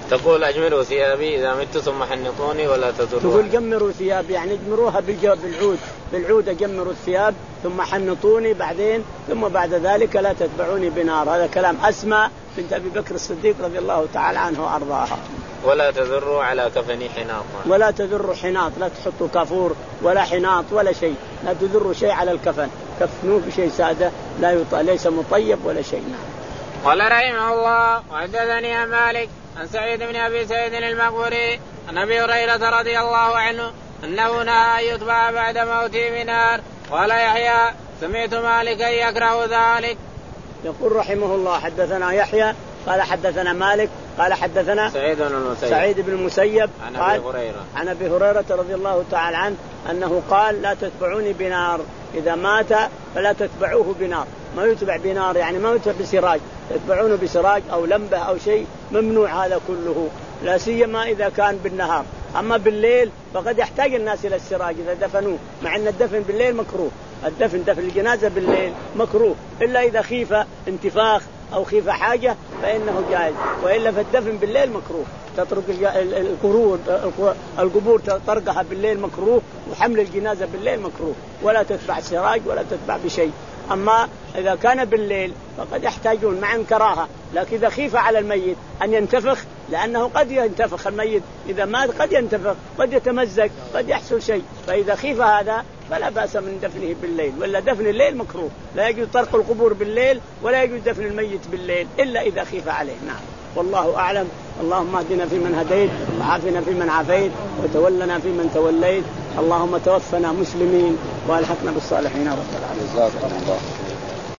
تقول أجملوا ثيابي إذا مت ثم حنطوني ولا تضروا. تقول جمروا ثيابي يعني اجمروها بالعود، بالعود جمروا الثياب ثم حنطوني بعدين، ثم بعد ذلك لا تتبعوني بنار. هذا كلام أسماء بنت أبي بكر الصديق رضي الله تعالى عنه وأرضاها. ولا تذروا على كفني حناط. ولا تذروا حناط، لا تحطوا كافور ولا حناط ولا شيء، لا تذروا شيء على الكفن، كفنوه بشيء سادة لا يط... ليس مطيب ولا شيء. قال رحمه الله وحدثني مالك عن سعيد بن أبي سعيد المقبري عن أبي هريرة رضي الله عنه أنه نهى أن يتبع بعد موته بنار. قال يحيى سمعت مالكا يكره ذلك. يقول رحمه الله حدثنا يحيى قال حدثنا مالك قال حدثنا سعيد بن المسيب, سعيد بن المسيب عن أبي هريرة عن أبي هريرة رضي الله تعالى عنه أنه قال لا تتبعوني بنار، إذا مات فلا تتبعوه بنار. ما يتبع بنار يعني ما يتبع بسراج، تتبعونه بسراج أو لمبة أو شيء، ممنوع هذا كله، لا سيما إذا كان بالنهار. أما بالليل فقد يحتاج الناس إلى السراج إذا دفنوه، مع أن الدفن بالليل مكروه، الدفن دفن الجنازة بالليل مكروه، إلا إذا خيف انتفاخ أو خيف حاجة فإنه جائز، وإلا فالدفن بالليل مكروه. تترك القبور القبور تطرقها بالليل مكروه، وحمل الجنازة بالليل مكروه، ولا تتبع السراج ولا تتبع بشيء. أما إذا كان بالليل فقد يحتاجون مع كراهة، لكن إذا خيف على الميت أن ينتفخ، لأنه قد ينتفخ الميت إذا مات، قد ينتفخ، قد يتمزق، قد يحصل شيء، فإذا خيف هذا فلا بأس من دفنه بالليل، ولا دفن الليل مكروه، لا يجوز طرق القبور بالليل ولا يجوز دفن الميت بالليل إلا إذا خيف عليه. نعم والله أعلم. اللهم اهدنا فيمن هديت، وعافنا فيمن عافيت، وتولنا فيمن توليت، اللهم توفنا مسلمين والحقنا بالصالحين رب العالمين.